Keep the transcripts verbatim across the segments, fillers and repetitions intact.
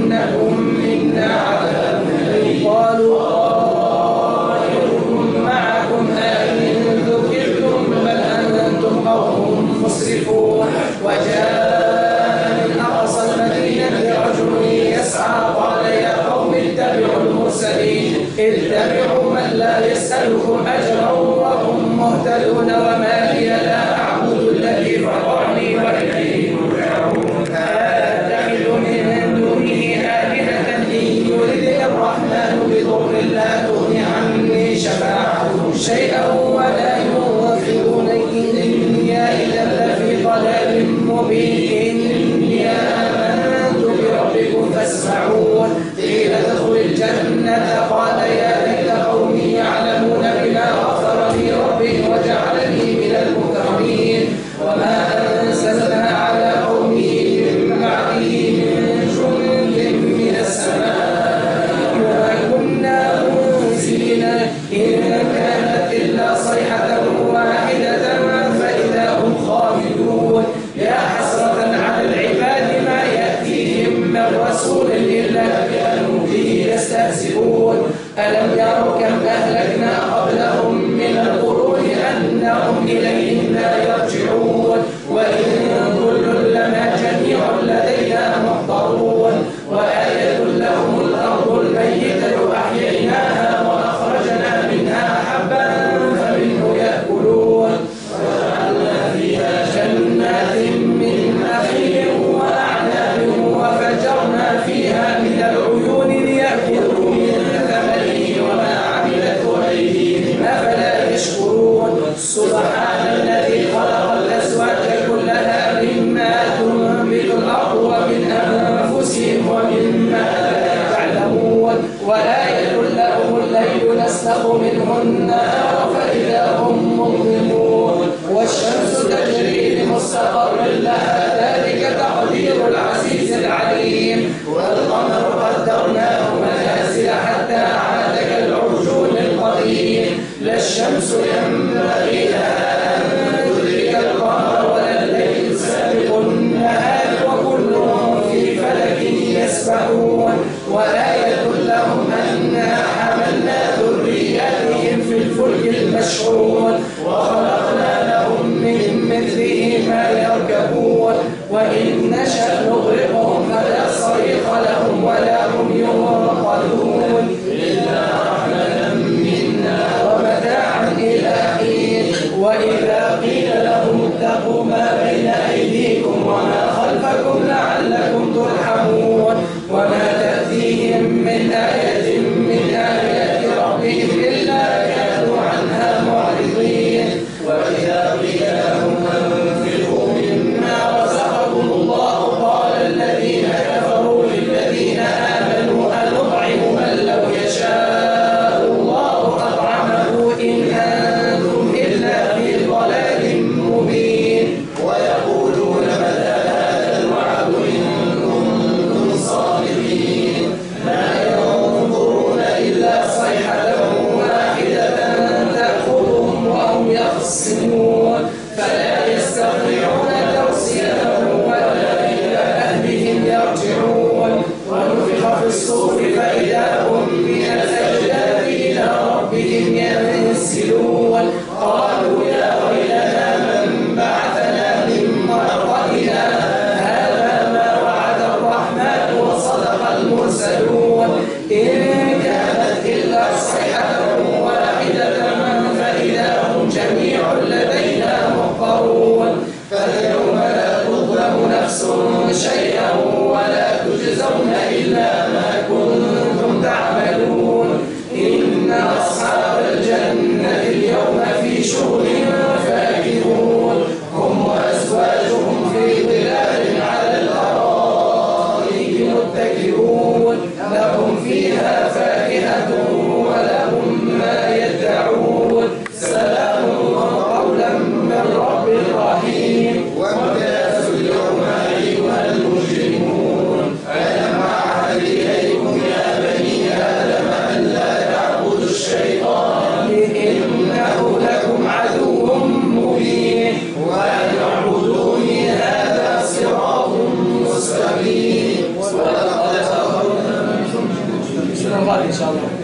ليذيقنكم منا عذاب أليم. قالوا طائركم معكم أئن ذكرتم بل أنتم قوم مسرفون. وجاء من أقصى المدينة رجل يسعى قال يا قوم اتبعوا المرسلين اتبعوا من لا يسألكم أجرا وهم مهتدون. وما لي لا أعبد الذي فطرني وإليه ترجعون. أتخذ من دونه آلهة إن يردني الرحمن بضر لا تغني عني شفاعتهم شيئا ولا ينقذون. إني إذا لفي ضلال مبين. إني آمنت بربكم فاسمعون. قيل ادخل الجنة قال يا ليت قومي يعلمون بما غفر لي ربي وجعلني من المكرمين. وما أنزلنا على قومه من بعده من جند من السماء وما كنا منزلين إن كانت إلا صيحة واحدة فإذا هم خامدون. يا حسرة على العباد ما يأتيهم من رسول إلا كانوا به يستهزئون. ألم يروا كم أهلكنا قبلهم من القرون أنهم إليهم لا يرجعون. وإن كل لما جميع لدينا محضرون. وآية لهم الأرض الميتة أحييناها وأخرجنا منها حبا فمنه يأكلون. وجعلنا فيها جنات من نخيل وأعناب وفجرنا فيها من العيون ليأكلوا من ثمره وما عملته أيديهم أفلا يشكرون. سبحان الذي خلق الأزواج كلها مما تنبت الأرض ومن أنفسهم ومما لا تعلمون. وآية لهم الليل نسلخ منه النهار فإذا هم مظلمون. والشمس تجري لمستقر لها ذلك تقدير العزيز العليم. والقمر قدرناه منازل حتى عاد كالعرجون القديم. لا الشمس ينبغي لها أن تدرك القمر ولا الليل سابق النهار وكل في فلك يسبحون. وآية لهم أنا حملنا ذرياتهم في الفلك المشحون وخلقنا لهم من مثله ما يركبون. وإن نشأ نغرقهم فلا صريخ لهم ولا هم ينقذون إلا رحمة منا ومتاعا إلى حين. وإذا قيل لهم اتقوا ما بين أيديكم وما خلفكم لعلكم ترحمون. وما تأتيهم من آية من آيات ربهم إلا كانوا عنها معرضين. وإذا قيل لهم أنفقوا مما رزقكم الله قال الذين كفروا للذين آمنوا أنطعم من لو يشاء الله أطعمه إن أنتم إلا في ضلال مبين. ويقولون متى هذا الوعد إن كنتم صادقين. ما ينظرون إلا صيحة واحدة تأخذهم وهم يخصمون فلا يستطيعون توصية ولا إلى أهلهم يرجعون. ونفخ في الصور فإذا هم من الأجداث إلى ربهم ينسلون. قالوا يا ويلنا من بعثنا من مرقدنا هذا ما وعد الرحمن وصدق المرسلون. إن كانت إلا صيحة واحدة فإذا هم جميع لدينا محضرون. فاليوم لا تظلم نفس شيئا ولا تجزون إلا ما كنتم تعملون. إن أصحاب الجنة اليوم في شغل فاكهون. هم وأزواجهم في ظلال على الأرائك متكئون. لهم فيها فاكهة ولهم ما يدعون. سلام قولا من رب رحيم. وامتازوا اليوم أيها المجرمون. ألم أعهد إليكم يا سؤال إن شاء الله.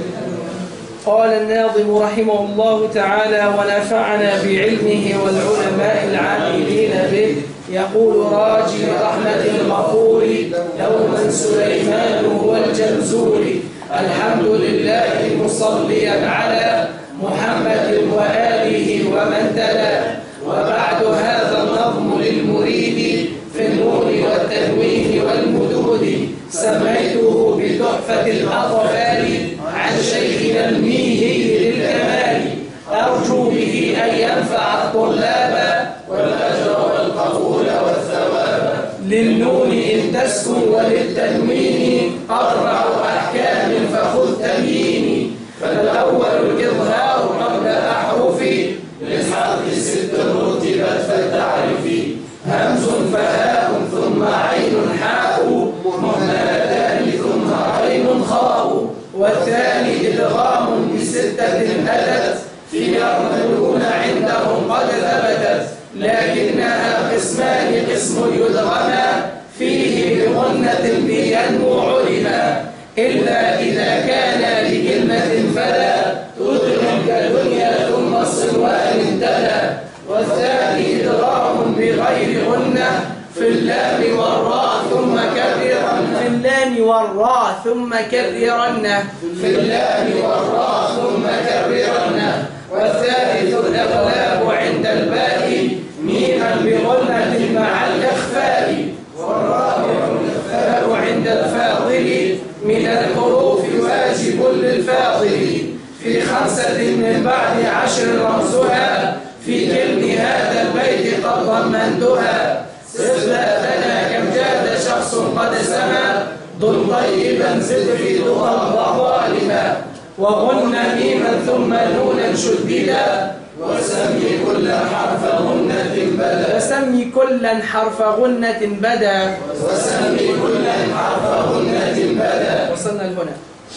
قال الناظم رحمه الله تعالى ونفعنا بعلمه والعلماء العاملين به. يقول راجي رحمة الغفور دوما سليمان هو الجمزوري. الحمد لله مصليا على محمد وآله ومن تلا. وبعد هذا النظم للمريد في النور والتنوين والمدود سميته بتحفة الأطفال عن شيخنا الميهي للكمال. أرجو به أن ينفع الطلاب والأجر والقبول والثواب. للنون إن تسكن وللتنوين أربع أحكام فخذ تبيني. فالأول الإظهار قبل أحرف للحرف ست رتبت فلتعرفي. همز فهاء ثم عين حاء مهملتان ثم عين خاء. والثاني إدغام بستة أتت في يرملون عندهم قد ثبتت. لكنها قسمان قسم يدغما فيه بغنة بينمو علما. إلا إذا كان لكلمة فلا تدغم كدنيا ثم الصنوان تلا. والثاني إدغام بغير غنة في اللام والراء ثم كررن. في اللام والراء ثم كررن. في اللام والراء ثم كررن. والثالث الإغلاب عند الباء ميما بغنة مع الإخفاء. والرابع الإخفاء عند الفاضل من الحروف واجب للفاضل. في خمسة من بعد عشر رمزها في كلم هذا البيت قد ضمنتها. استثناء كم جاد شخص قد سما ضل طيبا زد في دغا وظالما. وغن ميما ثم نونا شددا وسمي كل حرف غنة بدا. وسمي كلا حرف غنة بدا. وسمي كل حرف غنة بدا. وصلنا لهنا.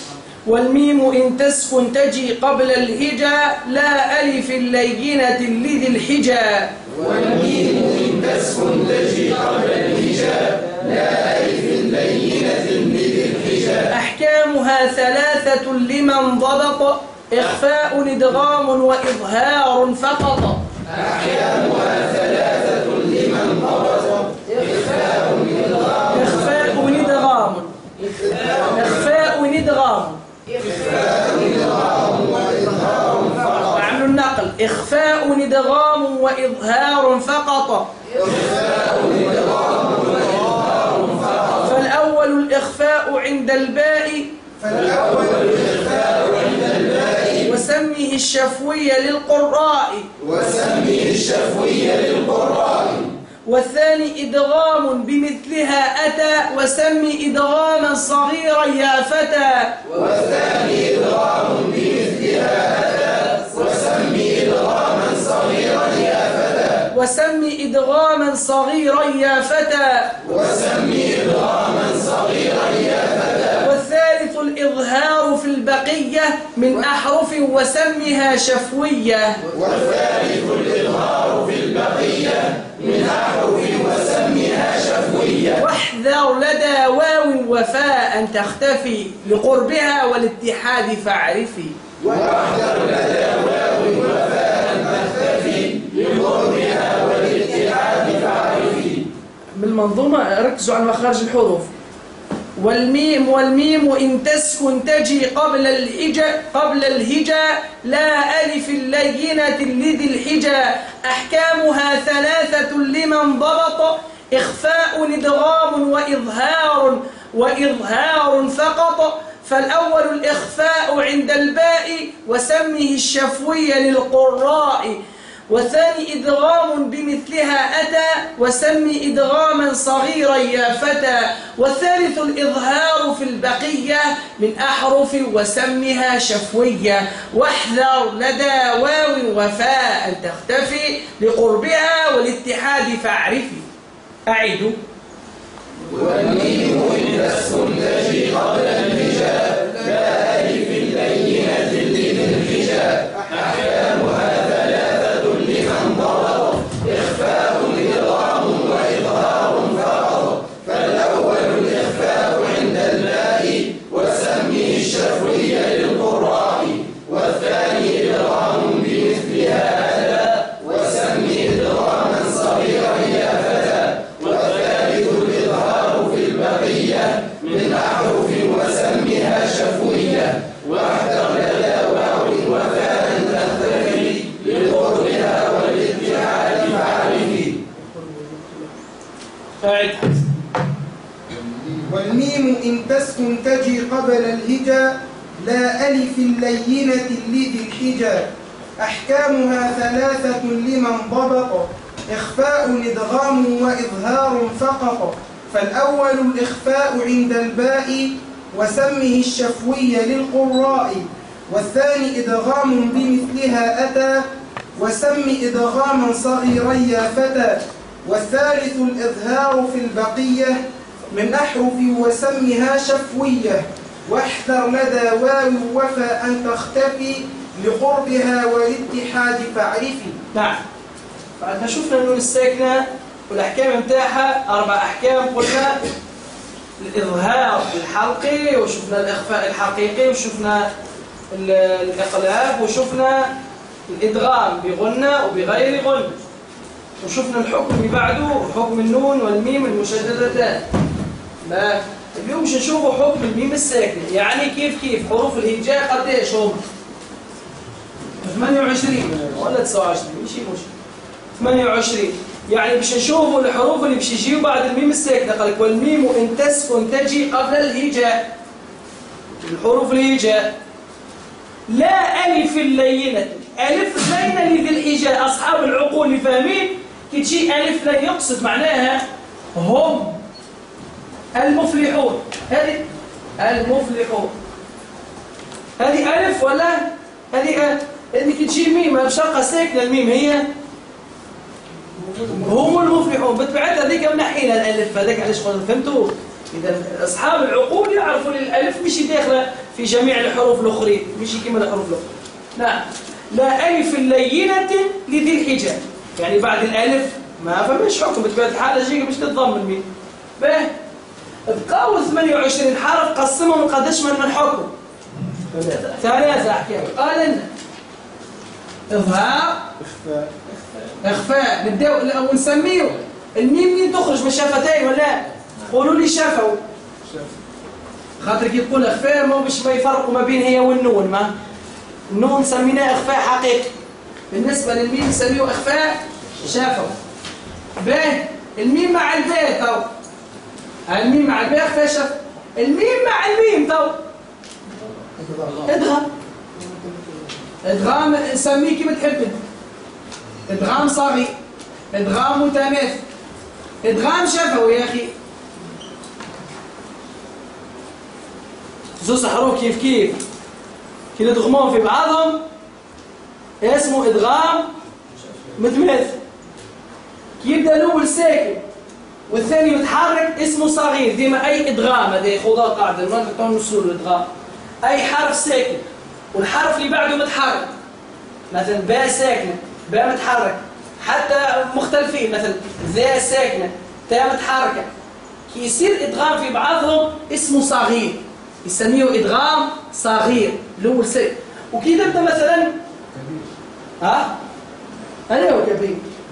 والميم إن تسكن تجي قبل الهجا لا ألف اللينة لذي الحجا. والميم إن تسكن تجي قبل الهجا لا ألف اللينة لذي الحجا. أحكامها ثلاثة لمن ضبط إخفاء إدغام وإظهار فقط. أحكامها ثلاثة لمن ضبط إخفاء إدغام. إخفاء إدغام. إخفاء إدغام. وعمل النقل إخفاء إدغام وإظهار فقط. فالأول الإخفاء عند الباء. فالأول الإخفاء عند الباء. وسمه الشفوي للقراء. وسمه الشفوي للقراء. والثاني إدغام بمثلها أتى وسمي إدغاما صغيرا يا فتى. والثاني إدغام بمثلها أتى وسمي إدغاما صغيرا يا فتى. وسمي إدغاما صغيرا يا فتى. وسمي إدغاما صغيرا يا فتى. والثالث الإظهار في البقية من أحرف وسمها شفوية. والثالث الإظهار في البقية من أحرف وسمها شفوية. واحذر لدى واو وفاء تختفي لقربها والاتحاد فاعرفي. واحذر لدى واو وفاء تختفي لقربها والاتحاد فاعرفي. بالمنظومة ركزوا على مخارج الحروف. والميم والميم إن تسكن تجي قبل الهجا قبل الهجا لا ألف اللينة لذي الحجا. أحكامها ثلاثة لمن ضبط إخفاء إدغام وإظهار وإظهار فقط. فالأول الإخفاء عند الباء وسمه الشفوي للقراء. والثاني إدغام بمثلها أتى وسمي إدغاما صغيرا يا فتى. والثالث الإظهار في البقية من أحرف وسمها شفوية. واحذر لدى واو وفاء تختفي لقربها والاتحاد فاعرفي. أعيد. والميم إن تسكن تجي قبل الهجاء لا ألف اللينة لذي الحجاء. أحكامها ثلاثة لمن ضبط إخفاء إدغام وإظهار فقط. فالأول الإخفاء عند الباء وسمه الشفوي أحرف وسمها شفوية واحذر لدى واو وفاء تختلفي لقربها والاتحاد فاعرفي. والميم إن تسكن تجي قبل الهجا لا ألف اللينة لذي الحجا. أحكامها ثلاثة لمن ضبط إخفاء إدغام وإظهار فقط. فالأول الإخفاء عند الباء وسمه الشفوي للقراء. والثاني إدغام بمثلها أتى وسم إدغاما صغيرا يا فتى. والثالث الإظهار في البقية من أحرف وسمها شفوية. واحذر لدى واو وفى أن تختفي لقربها والاتحاد فاعرفي. نعم. بعد شفنا النون الساكنة والأحكام متاعها أربع أحكام. قلنا الإظهار الحلقي وشفنا الإخفاء الحقيقي وشفنا الإقلاب وشفنا الإدغام بغنة وبغير غنة وشفنا الحكم اللي بعده حكم النون والميم المشددتان. ما اليوم مش نشوفوا حكم الميم الساكنة، يعني كيف كيف حروف الهجاء قديش هم؟ ثمانية وعشرين ولا تسعة وعشرين مش مش ثمانية وعشرين. يعني باش نشوفوا الحروف اللي باش يجيوا بعد الميم الساكنة. قال لك والميم إن تسكن تجي قبل الهجاء. الحروف الهجاء لا ألف اللينة. ألف لينة لذي الهجاء. أصحاب العقول اللي فاهمين كي تجي ألف لا يقصد معناها هم المفلحون. هذه المفلحون هذه ألف ولا هذه اللي كي تجي ميم بشرقة ساكنة. الميم هي هم المفلحون. بتبعت هذيك منحينا الألف هذاك علاش قلنا فهمتوا؟ إذا أصحاب العقول يعرفوا الألف مش داخلة في جميع الحروف الأخرى مش كما الحروف الأخرى. نعم. لا ألف اللينة لذي الحجاء. يعني بعد الألف ما فماش حكم بطبيعة الحال جيك باش تتضم الميم. باهي بقاو ثمانية وعشرين حرف قسمهم قداش من من حكم؟ ثلاثة أحكام. قال لنا إظهار إخفاء إخفاء نبداو ونسميه الميم منين تخرج من الشفتين ولا؟ قولوا لي شفوا خاطر كي تقول إخفاء ما باش ما يفرقوا ما بين هي والنون. ما النون سميناه إخفاء حقيقي. بالنسبة للميم نسميه إخفاء شفوا. باهي الميم مع الباء تو الميم مع الباء إخفاء شفوا. الميم مع الميم تو ادغام. ادغام نسميه كيما تحب. ادغام صغير ادغام متماثل ادغام شفوي يا اخي. زوز حروف كيف كيف كي ندغموهم في بعضهم اسمه ادغام متماثل. كي يبدا الاول ساكن والثاني متحرك اسمه صغير. ديما اي ادغام هذه خذها قاعده ما نقطعوا نوصلوا الادغام. اي حرف ساكن والحرف اللي بعده متحرك مثلا باء ساكنه باء متحرك حتى مختلفين مثلا ذا ساكنه تاء متحركه كي يصير ادغام في بعضهم اسمه صغير يسميه ادغام صغير الاول ساكن. وكي نبدا مثلا ها انا هو كبير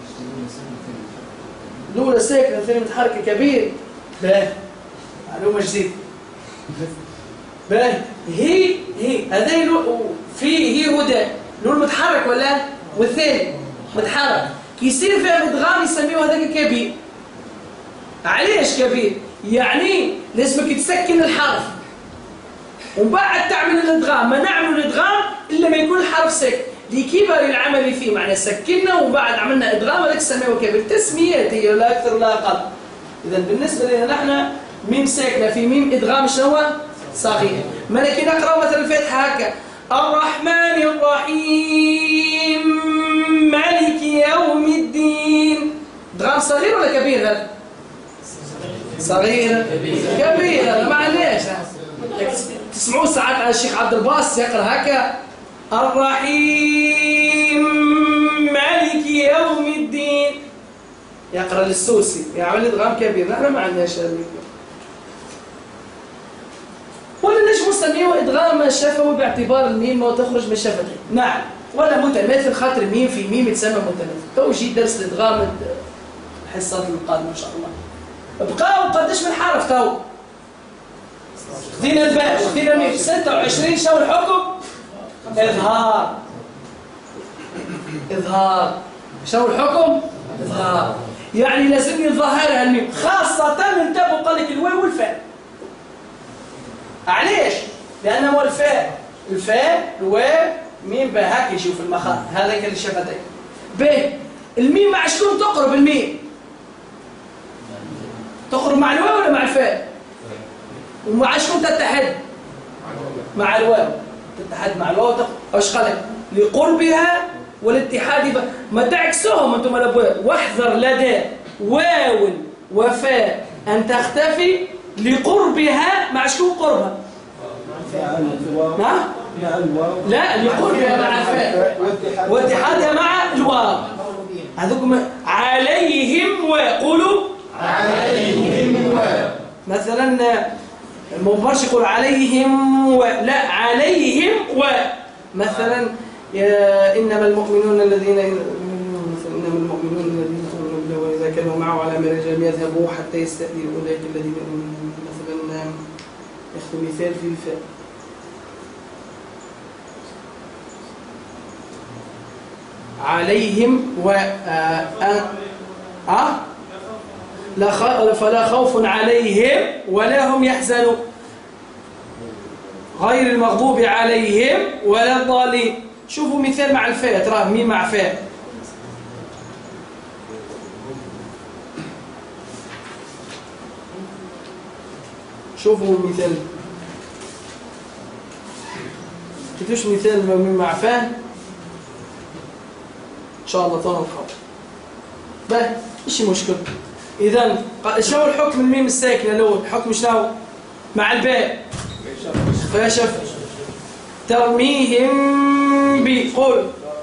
الاولى ساكنه الثانيه متحركه كبير. باهي معلومه جديده. باهي هي هي هذا في هي هدى الاول متحرك ولا والثاني متحرك كي يصير فيها ادغام يسميه هذاك كبير. علاش كبير؟ يعني لازمك تسكن الحرف ومن بعد تعمل الادغام. ما نعمل الادغام الا ما يكون الحرف ساكن لكبر العمل فيه. معناه سكننا ومن بعد عملنا ادغام هذاك سميه كبير. تسميات هي لا اكثر لا اقل. اذا بالنسبه لنا نحن ميم ساكنه في ميم ادغام شنو؟ صغير. ملكي نقرا مثلا الفاتحه هكا الرحمن الرحيم مالك يوم الدين. ادغام صغير ولا كبير هذا؟ صغير كبير هذا معليش. تسمعوا ساعات على الشيخ عبد الباسط يقرا هكا الرحيم مالك يوم الدين يقرا للسوسي يعمل ادغام كبير. نحن ما عندناش هذا. ولا ليش نسميه ادغام شفوي باعتبار الميم ما تخرج من الشفتين. نعم. ولا متماثل خاطر ميم في ميم يتسمى متماثل. تو يجي درس الادغام الحصات القادمه ان شاء الله. بقاو قداش من حرف تو؟ خدينا الباء خدينا الميم ستة وعشرين شو الحكم؟ إظهار إظهار شو الحكم؟ إظهار يعني لازم يظهرها الميم خاصة انتبهوا قال لك الواو والفاء. علاش؟ لأنه الفاء الفاء الواو ميم باء هاك يشوف المخاط هذا كان الشفتين. ب الميم مع شكون تقرب الميم؟ تقرب مع الواو ولا مع الفاء؟ ومع شكون تتحد؟ مع الواو تتحد مع الواو تقرب. ايش قال لك؟ لقربها والاتحاد ما تعكسوهم انتم الابواب. واحذر لدى واو وفاء ان تختفي لقربها مع شكون قربها؟ نعم؟ لا لقربها مع الفاء واتحادها مع الواو. هذوكم عليهم وقولوا عليهم و مثلا المبرش يقول عليهم و لا عليهم و مثلا إنما المؤمنون الذين إنما المؤمنون الذين آمنوا بالله وإذا كانوا معه على مرجل يذهبوا حتى يستأذنوا أولئك الذين مثلا ياخذ مثال في الفاء عليهم و آه آه لا فلا خوف عليهم ولا هم يحزنون غير المغضوب عليهم ولا الضالين. شوفوا مثال مع الفاء ترى ميم مع فاء شوفوا مثال كيفاش مثال ميم مع فاء ان شاء الله طول الخط باهي ماشي مشكل. اذا شنو الحكم الميم الساكنه الاول؟ الحكم شنو مع الباء؟ فيا شف ترميهم ب قول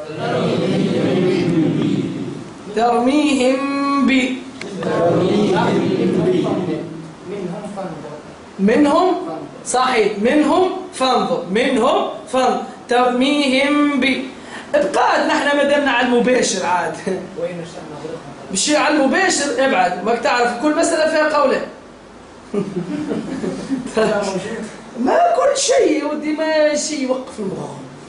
ترميهم ب منهم صحيح منهم فانظر منهم فانظر ترميهم ب ابقات. نحن ما دامنا على المباشر عاد بالشيء على المباشر ابعد ما تعرف كل مسألة فيها قولين. ما كل شيء ودي ما شيء يوقف المخ.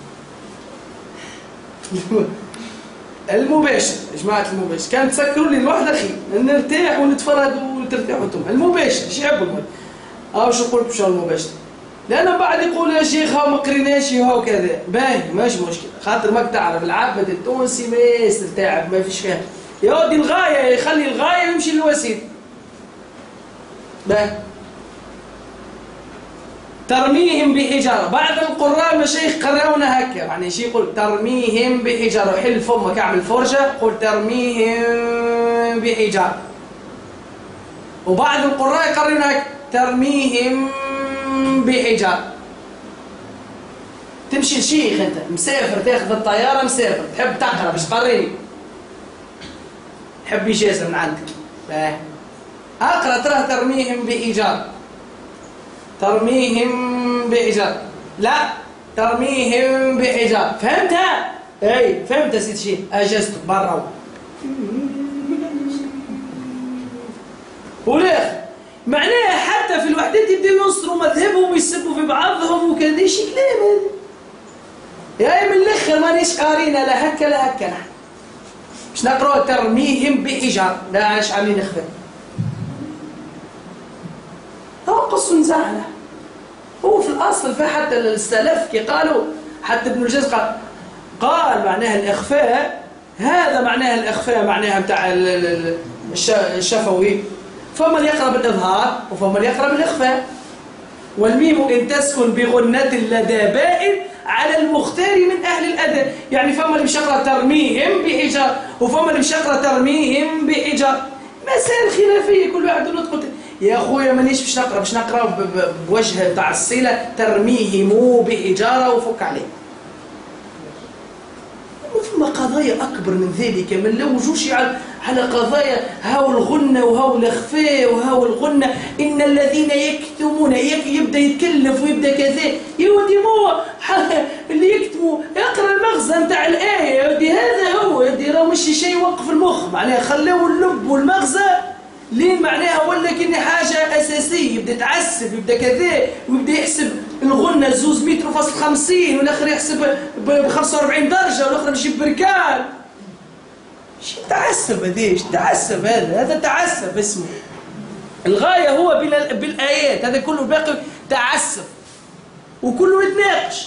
المباشر يا جماعة المباشر كان تسكروا لي الواحد أخي نرتاح ونتفرد وترتاحوا انتم. المباشر شي يحبوا المهم أو شو قلت بشو المباشر لأنه بعد يقول يا شيخ هاو ما قريناش هاو كذا باهي ماشي مشكلة خاطر ما تعرف العبد التونسي ما يسترتاح ما فيش فيها يا ودي الغاية يخلي الغاية يمشي للوسيلة. باهي ترميهم بحجارة. بعض القراء المشايخ قراونا هكا يعني شي يقول ترميهم بحجارة وحل فمك اعمل فرجة قل ترميهم بحجارة. وبعض القراء يقررون هكا ترميهم بحجارة. تمشي لشيخ انت مسافر تاخذ الطيارة مسافر تحب تقرا باش تقريني تحب إجازة من عندك باهي اقرا ترى ترميهم بحجارة ترميهم بحجارة لا ترميهم بحجارة. فهمتها؟ اي فهمت يا سيدي شيء اجازتك برا ولا معناها حتى في الوحدات يبداو ينصروا مذهبهم ويسبوا في بعضهم وكذا شي كلام هذا يا من الاخر مانيش قارينا لا هكا لا هكا نحن باش نقراو ترميهم بحجارة لا اش عاملين اخفاء هو قص نزعله. هو في الأصل فحتى السلف كي قالوا حتى ابن الجوزي قال قال معناها الإخفاء هذا معناها الإخفاء معناها بتاع الشفوي فما يقرأ بالإظهار وفما يقرأ بالإخفاء. والميم إن تسكن بغنة لدى بائن على المختار من أهل الأداء يعني فما اللي بشقرأ ترميهم بحجار وفما اللي بشقرأ ترميهم بحجار. مسائل خلافية كل واحد نطق يا أخويا مانيش باش نقرأ باش نقرأ بوجه تاع الصلة ترميهم بحجارة وفك عليه. ثم قضايا أكبر من ذلك من لو وجوش على على قضايا هاو الغنة وهاو الإخفاء وهاو الغنة إن الذين يكتمون يبدأ يتكلف ويبدأ كذا يودي مو اللي يكتموا يقرأ المغزى نتاع الآية يودي هذا هو يودي راه مش شيء يوقف المخ معناها خلوا اللب والمغزى لين معناها ولا كأني حاجة أساسية، يبدأ يتعسف، يبدأ كذا، ويبدأ يحسب الغنة زوز متر فاصل خمسين، والآخر يحسب ب خمسة وأربعين درجة، والآخر يجيب بركان. شو تعسف هذا؟ شو تعسف هذا؟ هذا تعسف اسمه. الغاية هو بالآيات، هذا كله باقي تعسف، وكله يتناقش،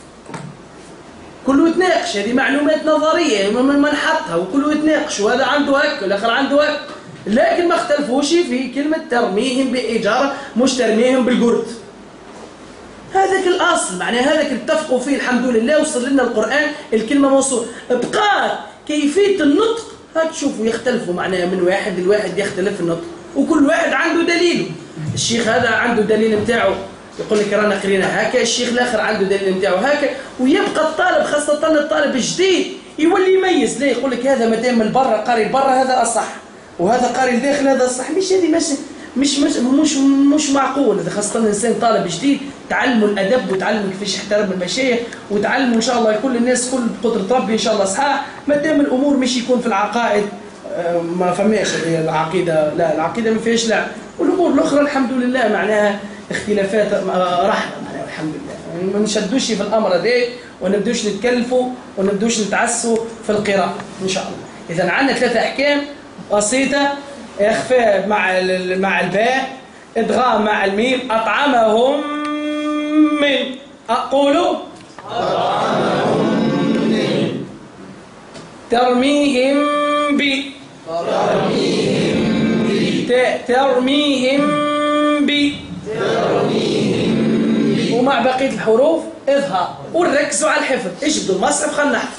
كله يتناقش. هذه معلومات نظرية من نحطها، وكله يتناقش، وهذا عنده هك والآخر عنده هك، لكن ما اختلفوش في كلمة ترميهم بإجارة مش ترميهم بالقرد. هذاك الأصل، معناها هذاك اتفقوا فيه الحمد لله، وصل لنا القرآن الكلمة موصول. بقات كيفية النطق هاك تشوفوا يختلفوا، معناها من واحد لواحد يختلف النطق، وكل واحد عنده دليله. الشيخ هذا عنده دليل نتاعو يقول لك رانا قرينا هكا، الشيخ الاخر عنده دليل نتاعو هكا، ويبقى الطالب خاصة الطالب الجديد يولي يميز. ليه؟ يقول لك هذا مادام من برا قاري برا هذا أصح، وهذا قاري الداخل هذا الصح. مش هذه مش مش مش مش, مش معقول. هذا خاصة الإنسان طالب جديد تعلموا الأدب، وتعلموا كيفاش يحترم المشايخ، وتعلموا إن شاء الله كل الناس كل بقدرة ربي إن شاء الله صحاح. مادام الأمور مش يكون في العقائد ما فماش العقيدة، لا العقيدة ما فيهاش، لا، والأمور الأخرى الحمد لله معناها اختلافات رحمة معناها الحمد لله. ما نشدوش في الأمر هذا، ونبدوش نتكلفوا، ونبدوش نتعسوا في القراءة إن شاء الله. إذا عندنا ثلاثة أحكام بسيطة: إخفاء مع مع الباء، إدغام مع الميم، أطعمهم من، أقولوا أطعمهم من، ترميهم ب، ترميهم ب، ترميهم ب، ترميهم ب، ومع بقية الحروف إظهار. ونركزوا على الحفظ. اجبدوا المصحف خلنا نحفظ.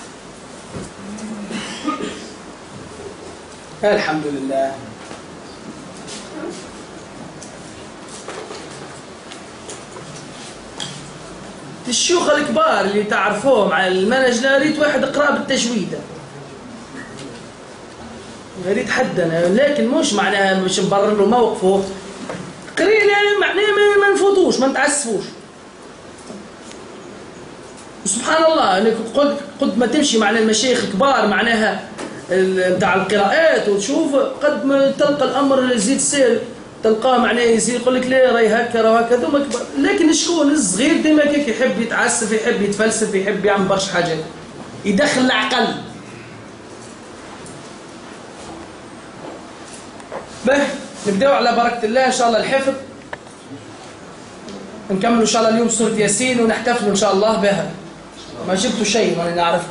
الحمد لله. الشيوخ الكبار اللي تعرفوهم على المنهج، لا ريت واحد يقرا بالتجويد، يا ريت حدنا، لكن مش معناها مش نبرر له موقفه. قرينا معناها ما نفوتوش، ما نتعسفوش. سبحان الله، قد قد ما تمشي مع المشايخ كبار معناها نتاع القراءات وتشوف، قد ما تلقى الامر يزيد سير، تلقاه معناه يزيد يقول لك لا راهي هكا راه هكا، ثم كبار. لكن شكون الصغير ديما كيك يحب يتعسف، يحب يتفلسف، يحب يعمل برشا حاجات، يدخل العقل. به نبداو على بركة الله إن شاء الله الحفظ. نكملوا إن شاء الله اليوم سورة ياسين، ونحتفلوا إن شاء الله بها. ما جبتوا شيء وأنا نعرفكم.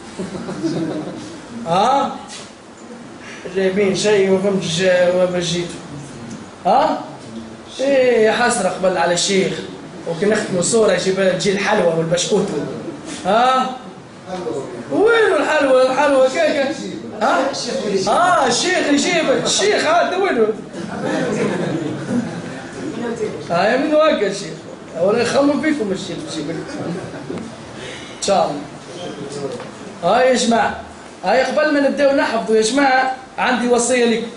ها؟ جايبين شيء وفهمتش وما جيتوا. ها؟ إيه حسرة قبل على الشيخ، وكي نختموا صورة يجيب تجي الحلوى والبشكوت. ها؟ وينو الحلوى؟ الحلوى كيكا؟ ها؟ اه الشيخ يجيب الشيخ هذا وينو؟ هاي من وقع الشيخ، ولا يخمم فيكم الشيخ يجيب ان شاء الله. هاي يا جماعه، هاي قبل ما نبداو نحفظوا يا جماعه عندي وصيه لكم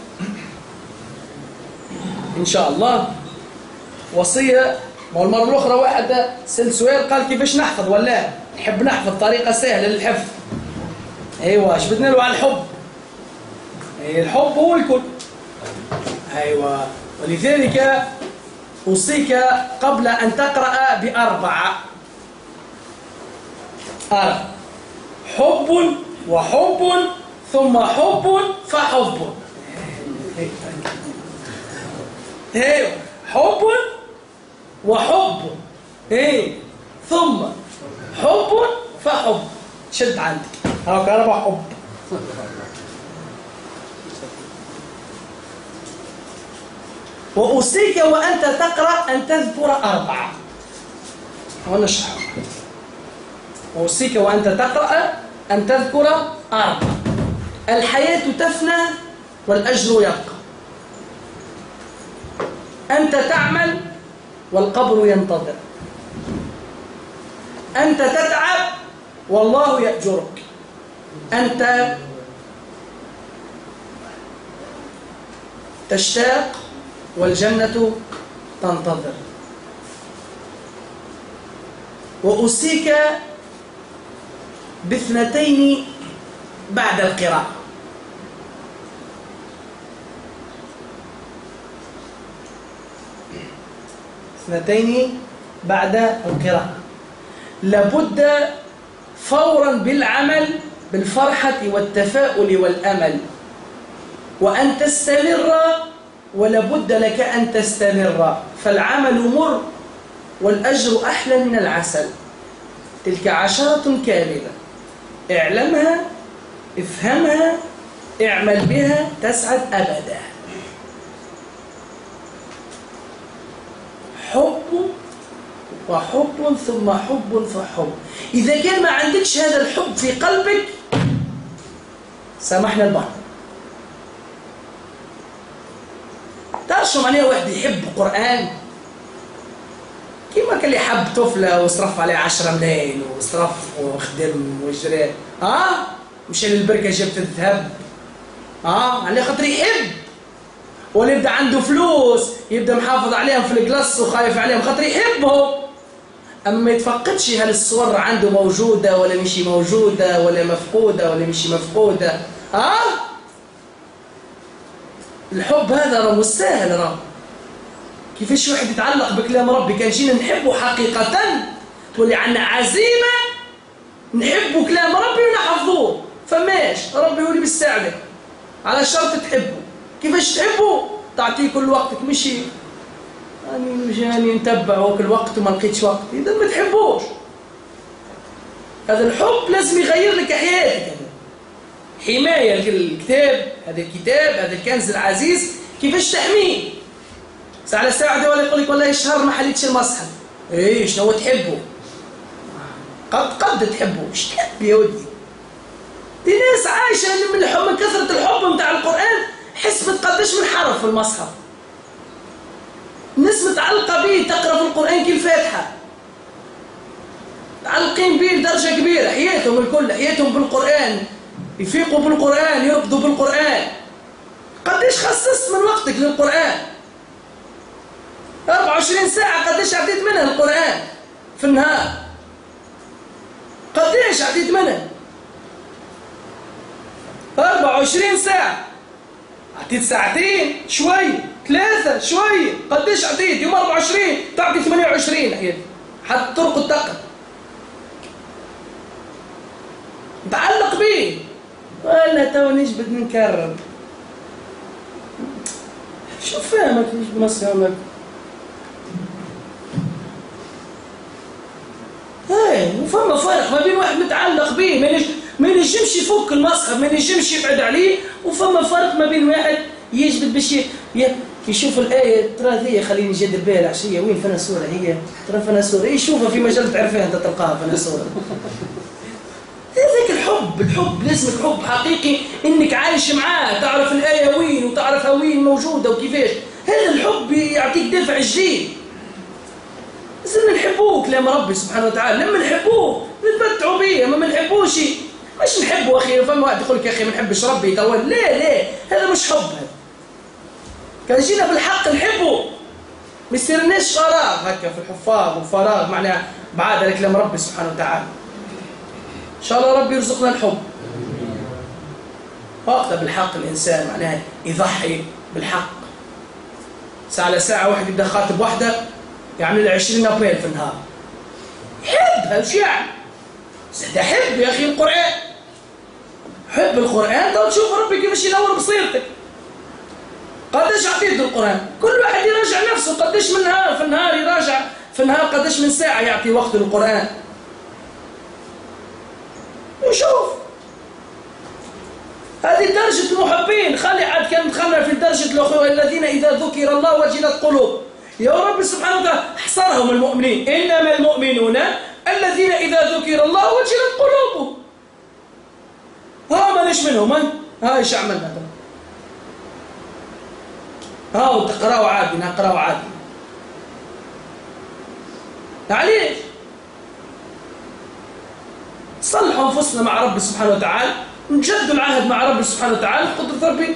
ان شاء الله. وصيه، ما المره الاخرى واحد سال سؤال قال كيفاش نحفظ، ولا نحب نحفظ طريقه سهله للحفظ. ايوه جبدنا له على الحب. اي الحب هو الكل. ايوه، ولذلك اوصيك قبل ان تقرا باربعه: أربع، حب وحب ثم حب فحب. ايوه، حب وحب، ايه، ثم حب فحب. شد عندك هاك أربع حب. وأوصيك وأنت تقرأ أن تذكر أربعة. ونشرح. وأوصيك وأنت تقرأ أن تذكر أربعة: الحياة تفنى والأجر يبقى، أنت تعمل والقبر ينتظر، أنت تتعب والله يأجرك، أنت تشتاق والجنة تنتظر. وأوصيك باثنتين بعد القراءة: اثنتين بعد القراءة. لابد فورا بالعمل بالفرحة والتفاؤل والأمل، وأن تستمر، ولابد لك أن تستمر، فالعمل مر والأجر أحلى من العسل. تلك عشرة كاملة، اعلمها، افهمها، اعمل بها، تسعد أبدا. حب وحب ثم حب فحب. إذا كان ما عندكش هذا الحب في قلبك سامحنا البعض. تعرف شو معناه واحد يحب القرآن؟ كيما كان اللي حب طفلة وصرف عليه عشرة ملايين وصرف وخدم وجرى، ها؟ مشى للبركة جابت الذهب، ها؟ على خاطر يحب. ولا يبدا عنده فلوس يبدا محافظ عليهم في القلص وخايف عليهم خاطر يحبهم. اما ما يتفقدش هل الصور عنده موجوده ولا مش موجوده، ولا مفقوده ولا مش مفقوده، ها؟ الحب هذا راه مستاهل. راه كيفاش واحد يتعلق بكلام ربي كان جينا نحبه حقيقه، تولي عندنا عزيمه نحبوا كلام ربي ونحفظوه. فماش ربي هو اللي بيساعدك على شرط تحبه. كيفاش تحبه؟ تعطيه كل وقتك، مشي أنا جاني نتبع كل وقت وما لقيتش وقت، إذا ما تحبوش. هذا الحب لازم يغير لك حياتك. حماية الكتاب، هذا الكتاب هذا الكنز العزيز كيفاش تحميه؟ ساعة ساعة ولا يقول لك والله شهر ما حليتش المصحف. إيه شنو تحبه؟ قد قد تحبه، ايش تحب يا ودي؟ دي ناس عايشة من الحب، من كثرة الحب نتاع القرآن حسبت قداش من حرف في المصحف. الناس متعلقة به، تقرأ في القرآن كالفاتحة، متعلقين به لدرجة كبيرة، حياتهم الكل حياتهم بالقرآن، يفيقوا بالقرآن، يرقدوا بالقرآن. قداش خصصت من وقتك للقرآن؟ أربعة وعشرين ساعة قداش عديت منها القرآن في النهار؟ قداش عديت منها؟ أربعة وعشرين ساعة، عديت ساعتين شوي، ثلاثة شوي، قداش عديت؟ يوم أربعة وعشرين تعطي ثمانية وعشرين حياتي حتى ترقد تقل. متعلق بيه ولا تو نجبد نكرر. شو فاهمك ليش بمصيامك؟ ايه وفما فرق ما بين واحد متعلق به ما ما ينجمش يفك المصحف، ما ينجمش يبعد عليه، وفما فرق ما بين واحد يجبد باش يشوف الآية. ترى هي خليني نجدد بها العشية، وين فينا سورة هي؟ ترى فينا سورة، يشوفها في مجلة عرفها أنت تلقاها فينا سورة. هذاك الحب، الحب لازمك حب حقيقي انك عايش معاه، تعرف الآية وين وتعرفها وين موجودة وكيفاش. هذا الحب يعطيك دافع جديد. لازم نحبوه كلام ربي سبحانه وتعالى، لما نحبوه نتمتعوا به، ما نحبوش مش نحبه. اخي فما واحد يقول لك يا اخي ما نحبش ربي تو، لا لا هذا مش حب. هذا كان جينا بالحق نحبه، ما يصيرناش فراغ هكا في الحفاظ وفراغ معناها بعاد على كلام ربي سبحانه وتعالى. إن شاء الله ربي يرزقنا الحب. وقتها بالحق الإنسان معناها يضحي بالحق. ساعة لساعة واحد يبدأ خاطب واحدة يعمل له عشرين أبريل في النهار. حبها وش يعني؟ زاد حب يا أخي القرآن. حب القرآن تو تشوف ربي كيفاش ينور بصيرتك. قداش عطيت القرآن؟ كل واحد يراجع نفسه قداش من نهار في النهار يراجع في النهار قداش من ساعة يعطي وقت للقرآن. نشوف هذه درجة المحبين. خلي عاد كان دخلنا في درجة الأخوة الذين إذا ذكر الله وجلت قلوب. يا رب سبحانه وتعالى حصرهم المؤمنين، إنما المؤمنون الذين إذا ذكر الله وجلت قلوبهم. ها مانيش منهم، من ها ايش عملنا ها وتقراوا عادي نقراوا عادي. علاش؟ صلحوا انفسنا مع رب سبحانه وتعالى، نجدوا العهد مع رب سبحانه وتعالى قدرة ربي.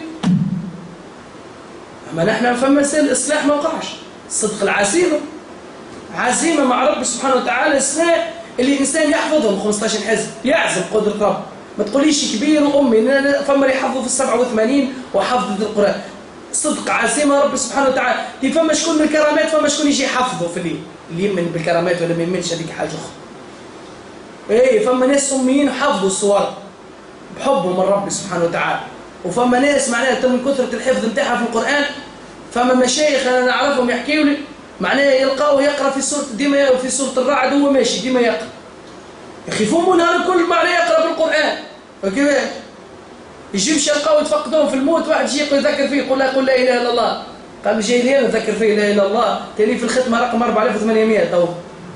اما نحن فما مسائل الاصلاح ما وقعش. الصدق العزيمه عزيمه مع رب سبحانه وتعالى. السنة اللي الانسان يحفظهم خمسطاش حزب يعزم قدرة رب. ما تقوليش كبير وامي، فما اللي يحفظوا في السبعة وثمانين وحفظ القرآن. صدق عزيمة رب سبحانه وتعالى. دي فما شكون من الكرامات، فما شكون يجي يحفظه في اللي اللي يمن بالكرامات ولا ما يمنش، هذيك حاجة أخرى. إيه فما ناس أميين حفظوا الصور بحبهم من رب سبحانه وتعالى، وفما ناس معناها من كثرة الحفظ نتاعها في القرآن، فما مشايخ أنا نعرفهم يحكيوا لي معناه يلقاوه يقرأ في سورة ديما في سورة الرعد وهو ماشي ديما يقرأ، يخيفون نهار الكل معناه يقرأ بالقرآن. فكيفاش يجيبش يلقاو يتفقدون في الموت، واحد يجي يذكر فيه يقول لا قل لا إله إلا الله، قال جاي لي أنا نذكر فيه لا إله إلا الله، تاني في الختمة رقم أربعة آلاف وثمانمائة تو.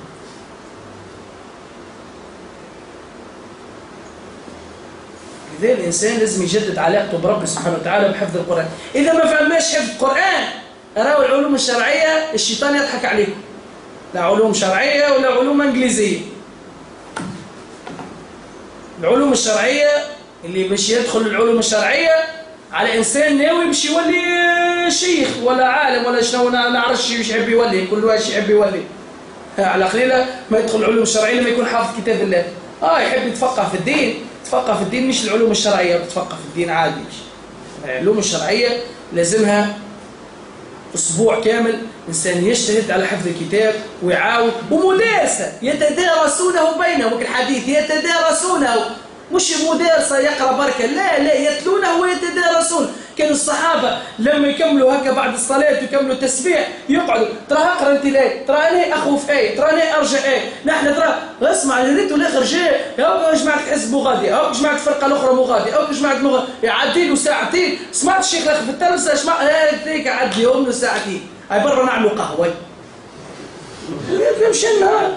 لذا الإنسان لازم يجدد علاقته برب سبحانه وتعالى بحفظ القرآن. إذا ما فهمناش حفظ القرآن راهو العلوم الشرعية الشيطان يضحك عليكم، لا علوم شرعية ولا علوم إنجليزية. العلوم الشرعية اللي باش يدخل العلوم الشرعية على إنسان ناوي باش يولي شيخ ولا عالم ولا شنو نعرفش واش يحب يولي، كل واش يحب يولي على قليلة ما يدخل العلوم الشرعية لما يكون حافظ كتاب الله. آه يحب يتفقه في الدين، يتفقه في الدين مش العلوم الشرعية، يتفقه في الدين عادي. العلوم الشرعية لازمها أسبوع كامل إنسان يجتهد على حفظ الكتاب ويعاون، ومدارسة يتدارسونه بينهم، الحديث يتدارسونه مش مدارسة يقرأ بركة، لا لا يتلونه ويتدارسون. كانوا الصحابة لما يكملوا هكا بعد الصلاة يكملوا التسبيح يقعدوا ترى اقرأ انت لا ترى انا اخوف ايه ترى انا ارجع ايه نحن ترى اسمع ريتو الاخر جاء يا جماعة حزب مغادي او جماعة الفرقة الاخرى مغادي او جماعة مغادي يعدي له ساعتين. سمعت الشيخ الاخ في التلفزة اسمع هذيك عدي يوم له ساعتين هاي برا نعملوا قهوة مشينا.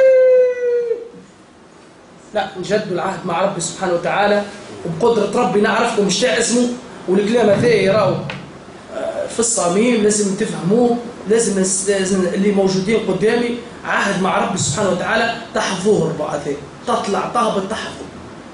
لا نجدوا العهد مع ربي سبحانه وتعالى وبقدرة ربي نعرفكم مش اسمه، والكلام هذا يراو في الصميم لازم تفهموه، لازم لازم اللي موجودين قدامي عهد مع ربي سبحانه وتعالى تحفظوه الربع هذا تطلع تهبط تحفظ.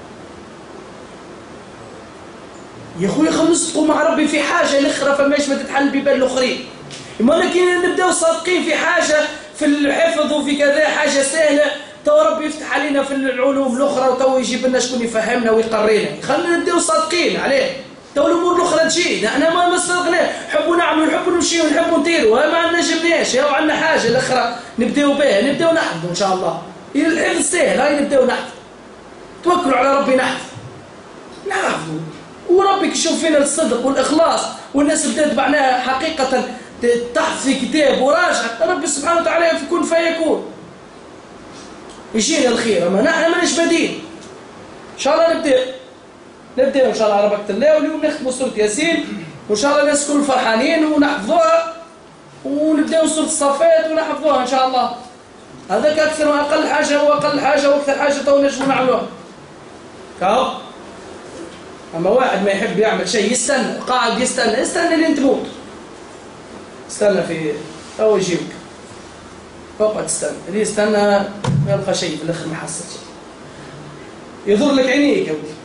يا خويا خلص تقوم مع ربي في حاجة الأخرى فماش ما تتحل ببال الآخرين. إما لكن نبداو صادقين في حاجة في الحفظ وفي كذا حاجة سهلة تو ربي يفتح علينا في العلوم الأخرى وتو يجيب لنا شكون يفهمنا ويقرينا. خلينا نبداو صادقين عليه تو الأمور الأخرى تجي. احنا ما مصدقنا نحبوا نعملوا نحبوا نمشيوا نحبوا نديروا ما عندنا جبناش يا عندنا حاجة الأخرى نبداو بها نبداو نحفظوا إن شاء الله. الحفظ سهل هاي نبداو نحفظ توكلوا على ربي نحفظ نحفظوا وربك يشوف فينا الصدق والإخلاص والناس بدات معناها حقيقة تحفظ في كتاب وراجع ربي سبحانه وتعالى يكون فيكون يجينا الخير. اما نحن ماناش بادين ان شاء الله نبدا نبدا ان شاء الله على بركه الله. واليوم نختموا سوره ياسين وان شاء الله الناس كل فرحانين ونحفظوها ونبداو سوره الصفات ونحفظوها ان شاء الله. هذاك اكثر واقل حاجه واقل حاجه واكثر حاجه تو نجموا نعملوها كاو. اما واحد ما يحب يعمل شيء يستنى قاعد يستنى استنى لين تموت استنى في او يجيبك اقعد استنى اللي يستنى ما يلقى شيء في الاخر ما يحصل شيء يضر لك عينيك يا ولدي.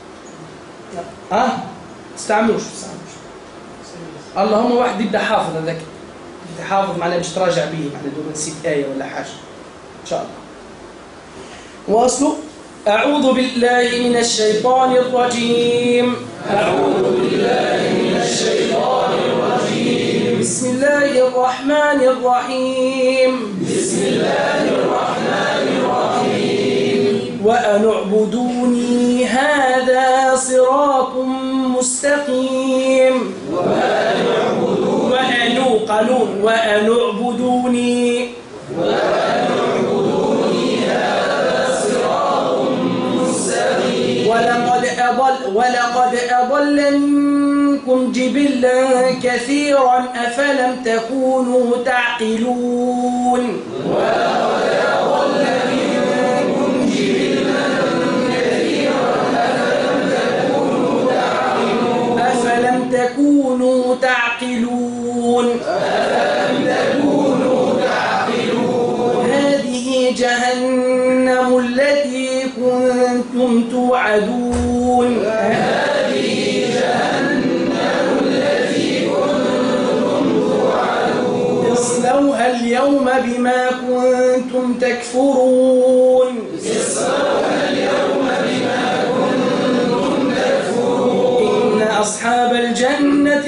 ها تستعملوش تستعملوش اللهم واحد يبدا حافظ هذاك يبدا حافظ معناه باش تراجع به معناه دون نسيت ايه ولا حاجه ان شاء الله. واصلوا أعوذ بالله من الشيطان الرجيم. أعوذ بالله من الشيطان الرجيم. بسم الله الرحمن الرحيم. بسم الله الرحمن الرحيم. وأن اعبدوني هذا صراط مستقيم. وأن اعبدوني وأن قانون وأن اعبدوني وأن اعبدوني هذا صراط مستقيم. ولقد أضل ولقد أضل منكم جبلا كثيرا أفلم تكونوا تعقلون. ولقد أضل منكم جبلا كثيرا أفلم تكونوا تعقلون. أفلم تكونوا تعقلون. أفلم تكونوا تعقلون. هذه جهنم التي كنتم توعدون. هذه جهنم التي كنتم توعدون. اصلوها اليوم بما كنتم تكفرون. اصلوها اليوم بما كنتم تكفرون. إن أصحاب الجنة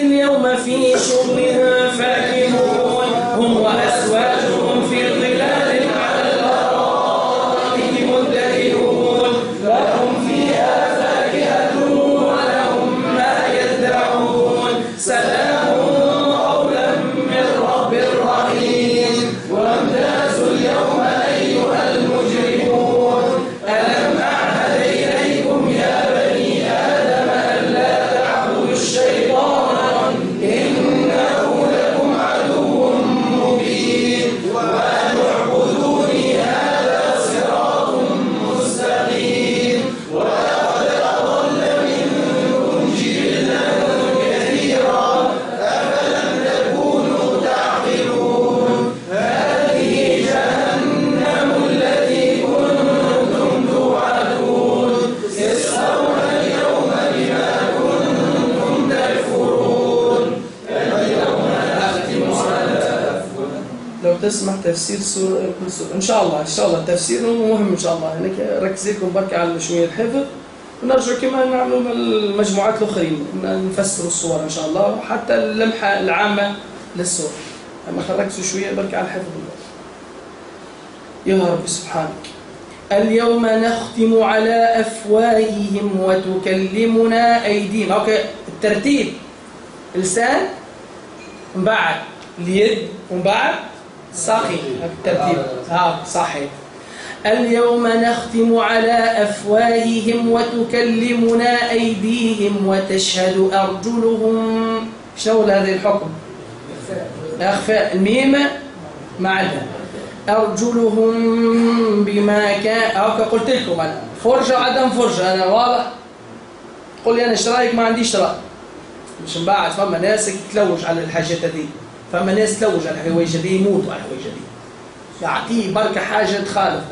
اليوم في شغلها فاكهون هم وأزواجهم في ظلال على الأرائك متكئون لهم فيها فاكهة ولهم ما يدعون سلام قولا من رب رحيم وامتازوا اليوم أيها المجرمون ألم أعهد إليكم يا بني آدم ألا تعبدوا الشيطان إنه لكم عدو مبين وأن اعبدوني هذا صراط مستقيم ولقد أضل منكم جبلا كثيرا أفلم تكونوا تعقلون هذه جهنم التي كنتم توعدون اصلوها اليوم بما كنتم تكفرون اليوم نختم على لو تسمح تفسير سورة كل سورة إن شاء الله إن شاء الله التفسير مهم إن شاء الله هناك ركز لكم بركة على شوية الحفظ ونرجع كمان نعملوا المجموعات الأخرين نفسروا الصور إن شاء الله وحتى اللمحة العامة للصور أما خرجتوا شوية بركة على الحفظ يا رب سبحانك اليوم نختم على أفواههم وتكلمنا أيديهم أوكي الترتيب لسان وبعد اليد وبعد ساقي الترتيب ها صحيح اليوم نختم على أفواههم وتكلمنا أيديهم وتشهد أرجلهم شنو هذا الحكم أخفاء الميم مع الهاء أرجلهم بما كان أو قلت لكم أنا فرجة وعدم فرجة أنا واضح قل لي أنا ايش رايك ما عنديش رأي مش مبعد فما ناس تلوج على الحاجات هذه فما ناس تلوج على الحوايج هذه يموتوا على الحوايج هذه يعطيه بركة حاجة تخالف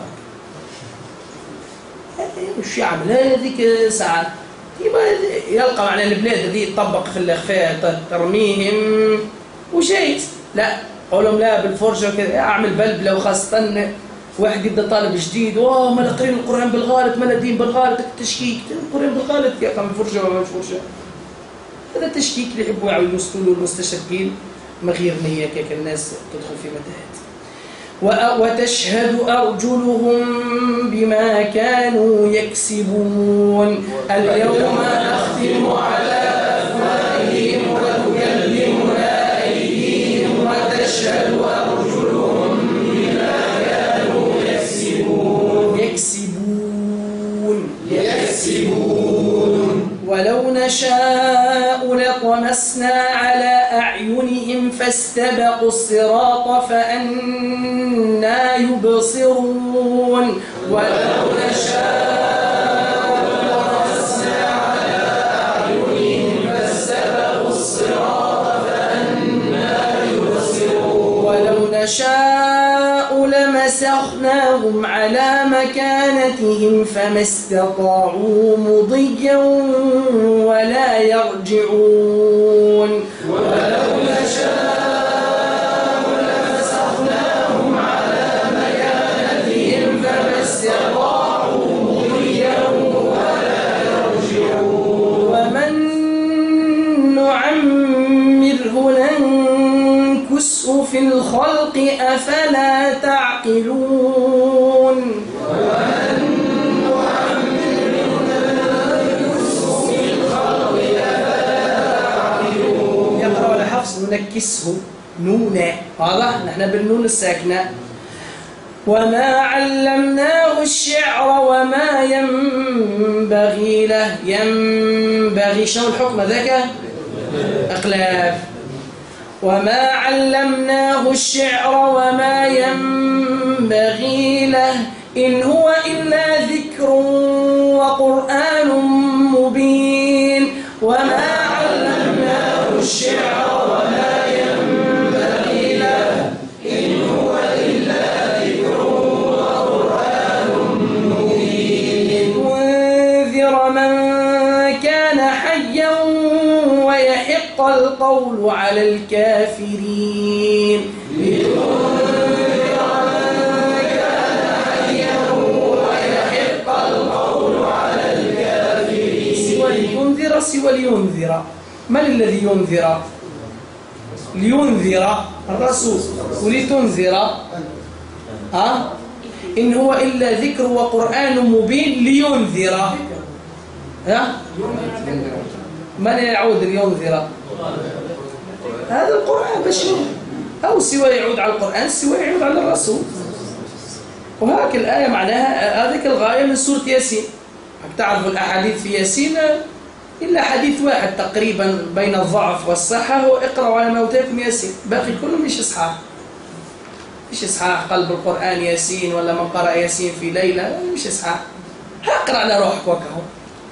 مش يعمل هذيك ساعات يلقى معنى البلاد هذه تطبق في الإخفاء ترميهم وجيت لا قول لهم لا بالفرجة وكذا أعمل بلبلة وخاصة واحد يبدا طالب جديد واه ما قرين القرآن بالغالط ما دين بالغالط التشكيك القرآن بالغالط يا أخي فرجة ولا مش فرجة هذا التشكيك اللي يحبوا يوصلوا له المستشرقين من غير نية كيك الناس تدخل في متاهات وتشهد أرجلهم بما كانوا يكسبون اليوم نختم على أفواههم وتكلمنا أيديهم وتشهد أرجلهم بما كانوا يكسبون يكسبون يكسبون ولو نشاء لطمسنا على أعينهم فاستبقوا الصراط فأنى يبصرون ولو نشاء لطمسنا على أعينهم فاستبقوا الصراط فأنى يبصرون ولو نشاء لمسخناهم على مكانتهم فما استطاعوا مضيا ولا يرجعون ولو نشاء لمسخناهم على مكانتهم فما استطاعوا مضيا ولا يرجعون ومن نعمره ننكسه في الخلق أفلا تعقلون ومن نعمره ننكسه في الخلق أفلا تعقلون يقرأ على حفص ننكسه نونا واضح نحن بالنون الساكنة وما علمناه الشعر وما ينبغي له ينبغي شنو الحكم ذاك أقلاف وما علمناه الشعر وما ينبغي له إن هو إلا ذكر وقرآن مبين وما علمناه الشعر وما ينبغي له إن هو إلا ذكر وقرآن مبين وانذر من كان حيا ويحق القول على الكافرين لتنذر من كان حيا ويحق القول على الكافرين سوى لينذر سوى لينذر من الذي ينذر؟ لينذر الرسول ولتنذر ها؟ إن هو إلا ذكر وقرآن مبين لينذر ها؟ من يعود لينذر؟ هذا القرآن بشر أو سوى يعود على القرآن سوى يعود على الرسول. وهاك الآية معناها هذيك الغاية من سورة ياسين. تعرف الأحاديث في ياسين إلا حديث واحد تقريبا بين الضعف والصحة هو اقرأوا على موتاكم ياسين، باقي كلهم مش إصحاح، مش إصحاح قلب القرآن ياسين ولا من قرأ ياسين في ليلة مش إصحاح. اقرأ على روحك وكهو،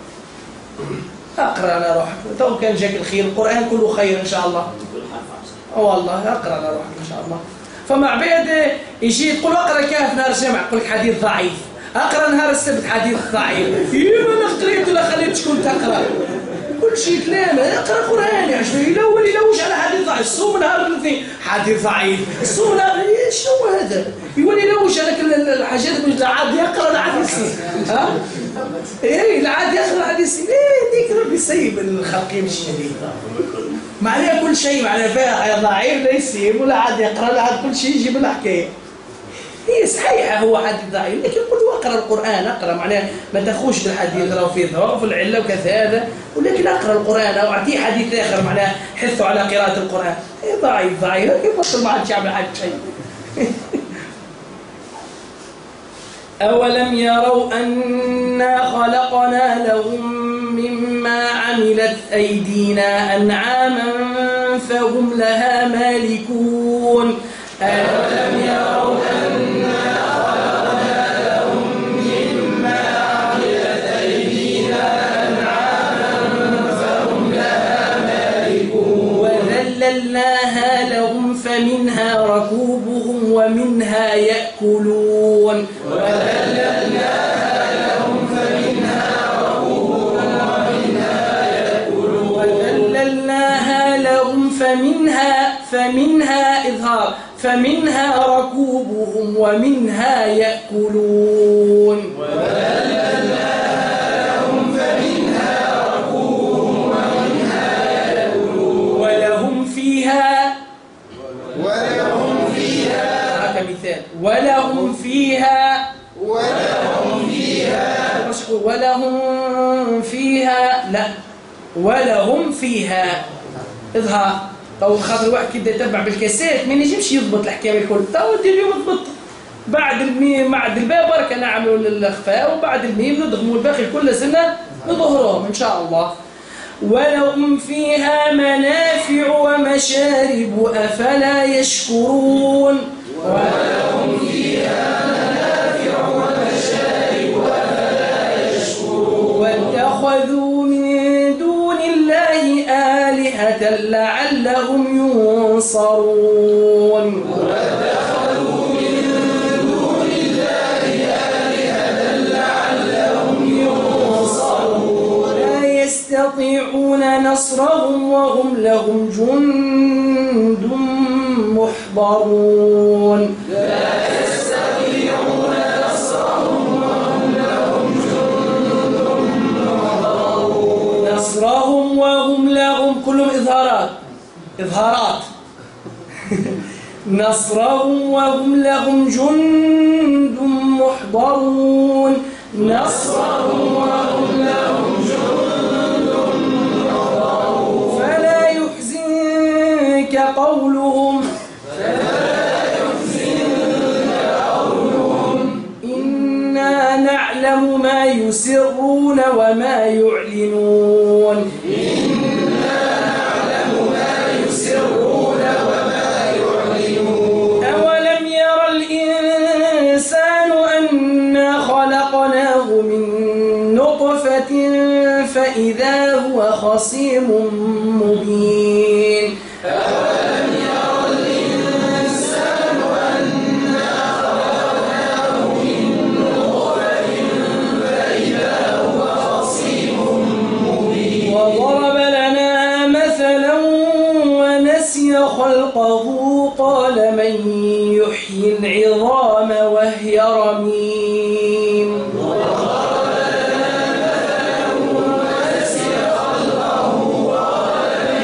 اقرأ على روحك تو كان جاك الخير، القرآن كله خير إن شاء الله. والله اقرأ على روحك إن شاء الله. فمع بعد يجي تقول اقرأ كيف نهار الجمعة يقول لك حديث ضعيف، اقرأ نهار السبت حديث ضعيف. إيه ما قريت ولا خليت شكون تقرأ؟ كل شيء كلام اقرأ قرآن يا شوي يلون يلوش على حديث ضعيف. الصوم نهار الاثنين حديث ضعيف، الصوم نهار شنو هذا؟ يولي يلوش على كل الحاجات مش عاد يقرأ العاد يسير ها؟ ايه العاد يقرأ العاد يسير. ايه ديك ربي سيب الخلق يمشي هذيك. معناها كل شيء معناها فيها ضعيف لا يسيب ولا عاد يقرأ لا عاد كل شيء يجيب الحكاية. هي صحيحة هو حديث ضعيف لكن قلت اقرأ القرآن اقرأ معناها ما تخوش بالحديث راه فيه ضعف العلة وكذا هذا، ولكن اقرأ القرآن أو أعطيه حديث آخر معناه حثوا على قراءة القرآن. هي ضعيف ضعيف لكن بطل ما عادش يعمل حاجة شيء. أولم يروا أنا خلقنا لهم مما عملت أيدينا أنعاما فهم لها مالكون. أولم يروا أنا خلقنا لهم مما عملت أيدينا أنعاما فهم لها مالكون. وذللناها لهم فمنها ركوبهم ومنها يأكلون. وذللناها لهم فمنها ركوبهم ومنها يأكلون. وذللناها لهم فمنها فمنها إظهار فمنها ركوبهم ومنها يأكلون. وذللناها لهم فمنها ركوبهم ومنها يأكلون. ولهم فيها ولهم فيها هذا مثال ولهم فيها ولهم فيها ولهم فيها لا ولهم فيها إظهار. تو خاطر واحد كيبدا يتبع بالكاسات ما ينجمش يضبط الحكايه الكل. تو دير اليوم ضبط بعد الميم بعد الباء برك نعملوا الاخفاء وبعد الميم نضغموا الباقي كل سنه نظهروهم ان شاء الله. ولهم فيها منافع ومشارب أفلا يشكرون. ولهم فيها منافع ومشارب أفلا يشكرون. واتخذوا من دون الله آلهة لعلهم ينصرون. واتخذوا من دون الله آلهة لعلهم ينصرون. لا يستطيعون نصرهم وهم لهم جند محضرون. لا يستطيعون نصرهم وهم لهم جند محضرون. نصرهم وهم لهم كلهم إظهارات إظهارات نصرهم وهم لهم جند محضرون. نصرهم وهم لهم جند محضرون. فلا يحزنك قولهم فلا يحزنك قولهم إنا نعلم ما يسرون وما يعلنون. إنا نعلم ما يسرون وما يعلنون. أولم ير الإنسان أنا خلقناه من نطفة فإذا هو خصيم مبين. أولم ير الإنسان أنا خلقناه من نطفة فإذا هو خصيم مبين. وضرب لنا مثلا ونسي خلقه قال من يحيي العظام وهي رميم. وضرب لنا مثلا ونسي خلقه قال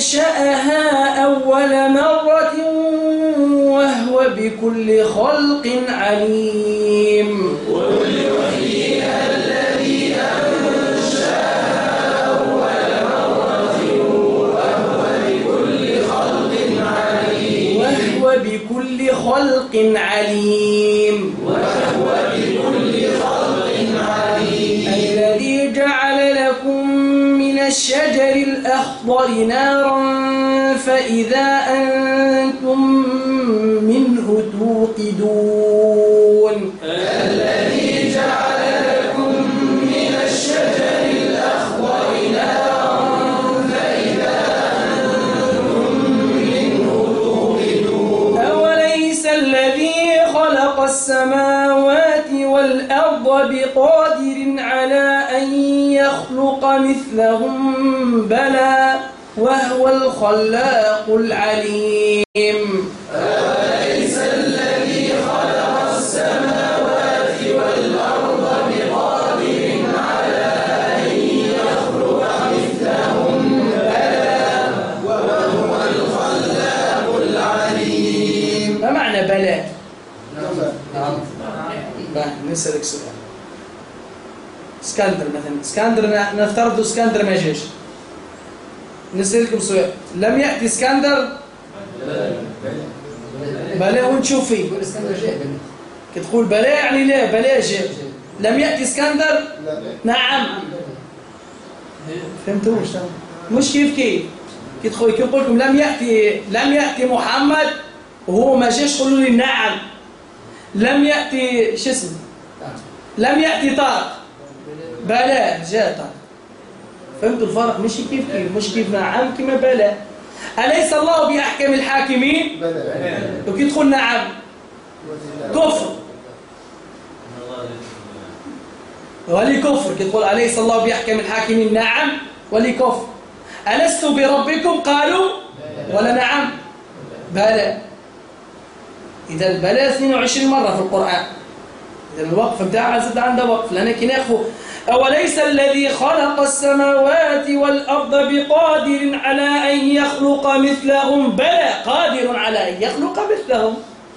أنشأها أول مرة وهو بكل خلق عليم. قل يحييها الذي أنشأها أول مرة وهو بكل خلق عليم. وهو بكل خلق عليم. وهو بكل خلق عليم. الذي جعل لكم من الشجر الأخضر نارا فإذا أنتم منه توقدون. الذي جعل لكم من الشجر الأخضر نارا فإذا أنتم منه توقدون. أوليس الذي خلق السماوات والأرض بقادر على أن يخلق مثلهم بلى وهو الخلاق العليم. أوليس الذي خلق السماوات والأرض بقادر على أن يخلق مثلهم بلى وهو الخلاق العليم. ما معنى بلى؟ نسألك سؤال. اسكندر مثلا، اسكندر نفترض اسكندر ما جاش. نسألكم سؤال، لم يأتي اسكندر؟ بلى ونشوف فيه. تقول بلى يعني لا، بلى جاء. لم يأتي اسكندر؟ نعم. فهمتوا وش؟ مش كيف كيف. كي تقول لكم لم يأتي لم يأتي محمد وهو ما جاش قولوا لي نعم. لم يأتي شو اسمه؟ لم يأتي طارق. بلى جاء طارق. فهمتوا الفرق؟ مش كيف كيف، مش كيف نعم كما بلى. أليس الله بأحكم الحاكمين؟ وكي تقول نعم كفر. ولي كفر. كي تقول أليس الله بأحكم الحاكمين؟ نعم ولي كفر. ألست بربكم؟ قالوا ولا نعم؟ بلى. إذا البلى اثنين وعشرين مرة في القرآن. إذا الوقف بتاعها زد عنده وقف. لأن كي ناخذ أوليس الذي خلق السماوات والأرض بقادر على أن يخلق مثلهم بلى قادر على أن يخلق مثلهم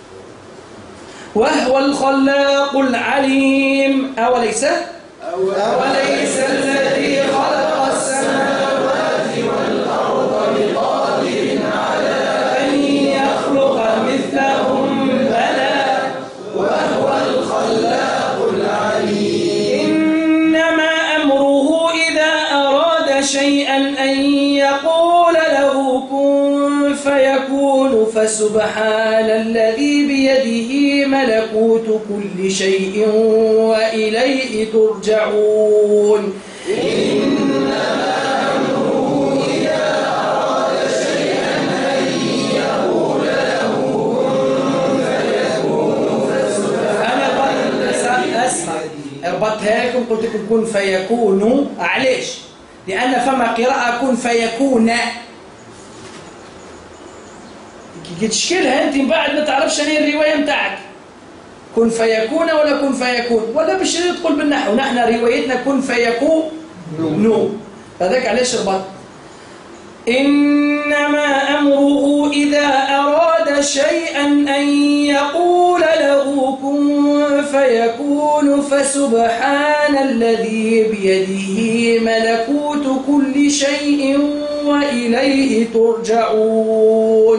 وهو الخلاق العليم. أوليس أوليس الذي خلق السماوات والأرض بقادر على أن يخلق مثلهم بلى وهو الخلاق العليم. إنما أمره إذا أراد شيئا أن يقول له كن فيكون فسبحان الذي بيده ملكوت كل شيء وإليه ترجعون. إنما أمره إذا أراد شيئا أن يقول له كن فيكون فسبحان. أنا أسهل أربطها لكم قلت لكم كن فيكون. علاش؟ لأن فما قراءة كن فيكون. كي تشكلها أنت من بعد ما تعرفش شنو الرواية متاعك. كن فيكون ولا كن فيكون ولا بالشريط تقول بالنحو. نحن روايتنا كن فيكون نو. هذاك علاش ربط. إنما أمره إذا أراد شيئا أن يقول له كن فيكون فسبحان الذي بيده ملكوت كل شيء وإليه ترجعون.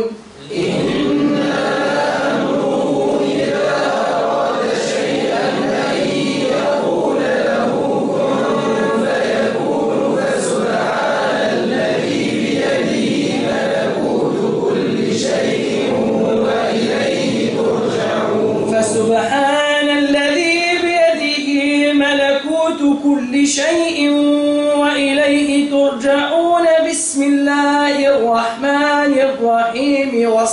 فسبحان الذي بيده ملكوت كل شيء وإليه ترجعون. بسم الله الرحمن الرحيم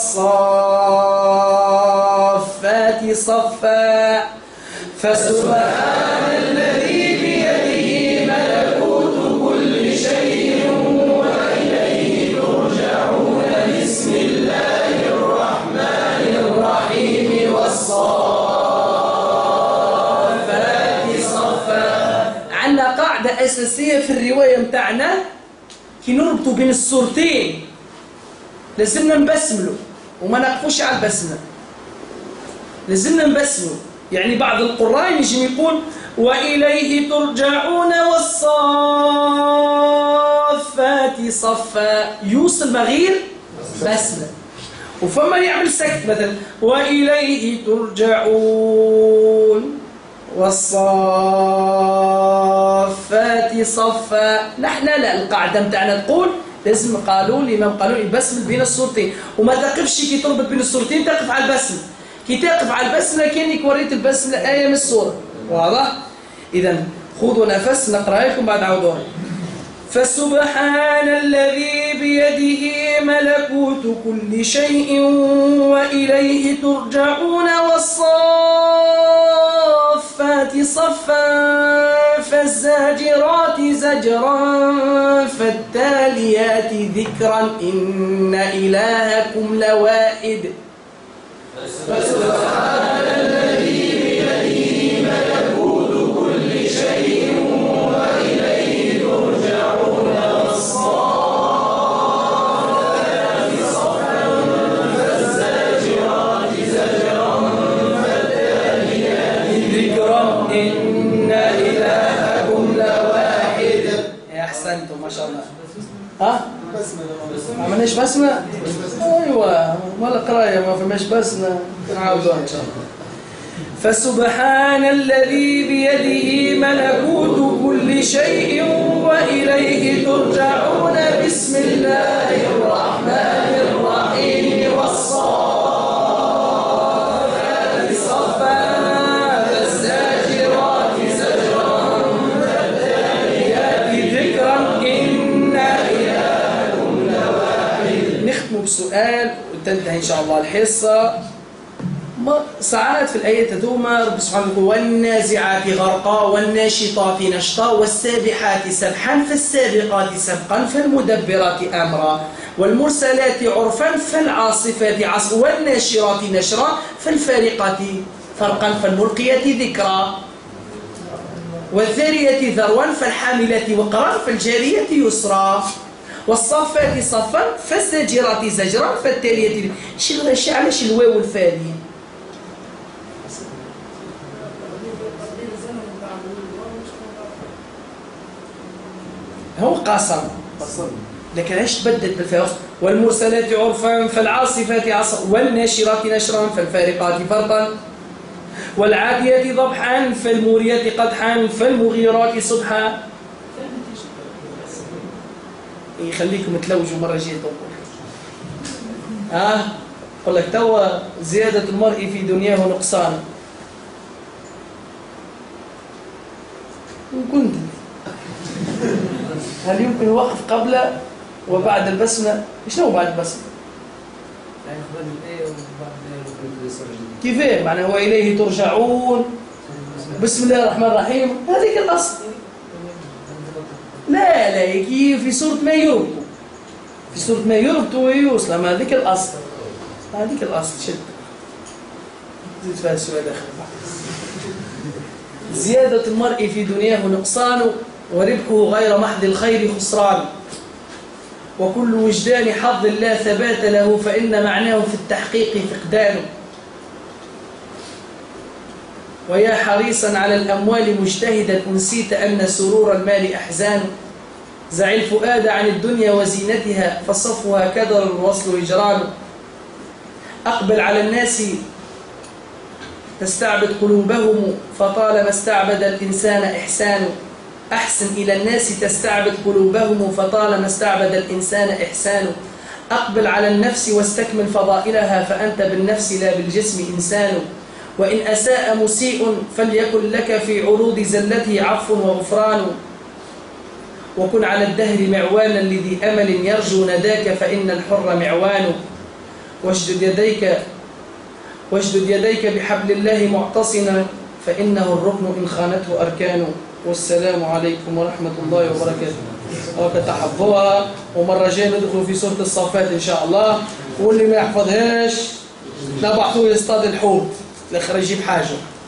والصافات صفا. فسبحان الذي بيده ملكوت كل شيء وإليه ترجعون. بسم الله الرحمن الرحيم والصافات صفا. عندنا قاعدة أساسية في الرواية متاعنا كي نربطوا بين الصورتين لازمنا نبسمله وما نقفوش على البسمة، لازمنا نبسمله. يعني بعض القراء يجي يقول وإليه ترجعون والصافات صفا، يوصل مغير بسمة. وفما يعمل سكت مثلا وإليه ترجعون والصافات صفا. نحن لا، القاعدة متاعنا تقول لازم قالوا الإمام قالوا يبسمل بين الصورتين، وما تقفش كي تربط بين الصورتين تقف على البسمة. كي تقف على البسمة كأنك وريت البسمة آية من الصورة. واضح؟ إذا خذوا نفس نقرأ لكم بعد عودوها. فسبحان الذي بيده ملكوت كل شيء وإليه ترجعون والصافات صفا فالزاجرات زجرا فالتاليات ذكرا إن إلهكم لواحد. فسبحان الذي بيده ملكوت كل شيء وإليه ترجعون والصافات صفا فالزاجرات زجرا فالتاليات ذكرا إن إلهكم لواحد. يا أحسنتم ما شاء الله. ها؟ ما عملناش بسمة؟ أيوة ما القراية ما فماش بسمة، نعاودوها إن شاء الله. فسبحان الذي بيده ملكوت كل شيء وإليه ترجعون بسم الله الرحمن الرحيم والصافات صفا فالزاجرات زجرا فالتاليات ذكرا إن إلهكم لواحد. نختم بسؤال وتنتهي إن شاء الله الحصة. ساعات في الآية هذوما رب سبحانه يقول والنازعات غرقا والناشطات نشطا والسابحات سبحا فالسابقات سبقا فالمدبرات أمرا والمرسلات عرفا فالعاصفات عصفا والناشرات نشرا فالفارقات فرقا فالملقيات ذكرا والذاريات ذروا فالحاملات وقرا فالجاريات يسرا والصافات صفا فالزاجرات زجرا فالتاليات. شو علاش الواو والفاء؟ هو قاسم لكن ايش تبدل بالفاء؟ والمرسلات عرفا فالعاصفات عصفا والناشرات نشرا فالفارقات فرقا والعاديات ضبحا فالموريات قدحا فالمغيرات صبحا. يخليكم تلوجوا مرة جاية تقول ها قل لك توا زيادة المرء في دنياه نقصان. وكنت هل يمكن الوقف قبل وبعد البسمة؟ شنو بعد البسمة؟ يعني قبل الآية وبعد الآية كيف معنى هو إليه ترجعون بسم الله الرحمن الرحيم هذيك الأصل. لا لا يجي في سورة ما يربطوا في سورة ما يربطوا ويوصل ما هذيك الأصل هذيك الأصل شد زيد فيها السؤال آخر. زيادة المرء في دنياه نقصان وربحه غير محض الخير خسران وكل وجدان حظ لا ثبات له فإن معناه في التحقيق فقدان. ويا حريصا على الأموال مجتهدا أنسيت أن سرور المال أحزان زع الفؤاد عن الدنيا وزينتها فصفها كدر الوصل هجران. أقبل على الناس تستعبد قلوبهم فطالما استعبد الإنسان إحسان أحسن إلى الناس تستعبد قلوبهم فطالما استعبد الإنسان إحسان. أقبل على النفس واستكمل فضائلها فأنت بالنفس لا بالجسم إنسان. وإن أساء مسيء فليكن لك في عروض زلته عفو وغفران. وكن على الدهر معوانا لذي أمل يرجو نداك فإن الحر معوان. واشدد يديك واشدد يديك بحبل الله معتصما فإنه الركن إن خانته أركان. والسلام عليكم ورحمة الله وبركاته. وكتحفظوها ومرة جاية ندخل في سورة الصافات إن شاء الله. واللي ما يحفظهاش نبعثوه يصطاد الحوت الآخر يجيب حاجة.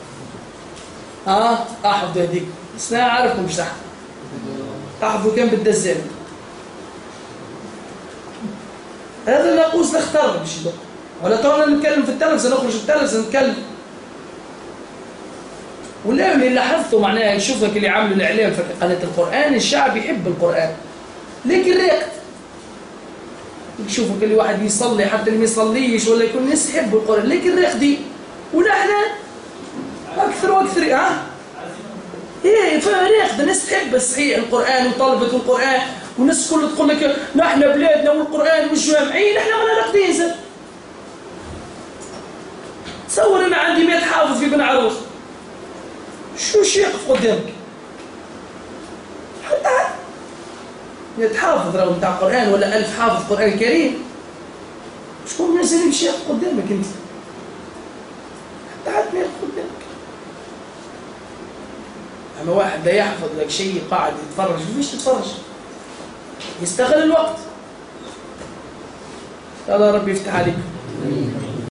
ها أحفظ هذيك بس أنا عارفكم مش تحفظ تحفظوا كان بالدزان. هذا ناقوس نختار باش يدق. ولا تونا نتكلم في التلفزة، نخرج التلفزة نتكلم. ولا اللي لاحظته معناها يشوفك اللي عملوا الإعلام في قناة القرآن، الشعب يحب القرآن لكن راقد. يشوفك اللي واحد يصلي حتى اللي ما يصليش ولا يكون الناس يحبوا القرآن لكن راقدين، ونحن أكثر وأكثر ها إيه فراقد. الناس تحب صحيح القرآن وطلبة القرآن، والناس كلها تقول لك نحن بلادنا والقرآن والجامعين، نحن ما راقدين زين. تصور أنا عندي مئة حافظ في بن عروس، شو شي يقف قدامك؟ حتى مئة حافظ راهو نتاع قرآن ولا ألف حافظ قرآن كريم، شكون الناس اللي باش يقف قدامك أنت؟ حتى حد ما يقف قدامك. أما واحد لا يحفظ لك شيء قاعد يتفرج، ليش تتفرج؟ يستغل الوقت. الله ربي يفتح عليك.